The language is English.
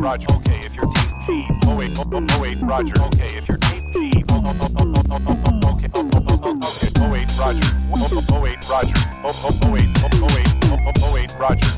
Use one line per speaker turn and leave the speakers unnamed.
Roger. Okay, if you're deep. Oh wait, Roger. Okay, if you're deep. Okay, okay, oh wait, Roger. Oh wait, Roger. Oh wait, Roger.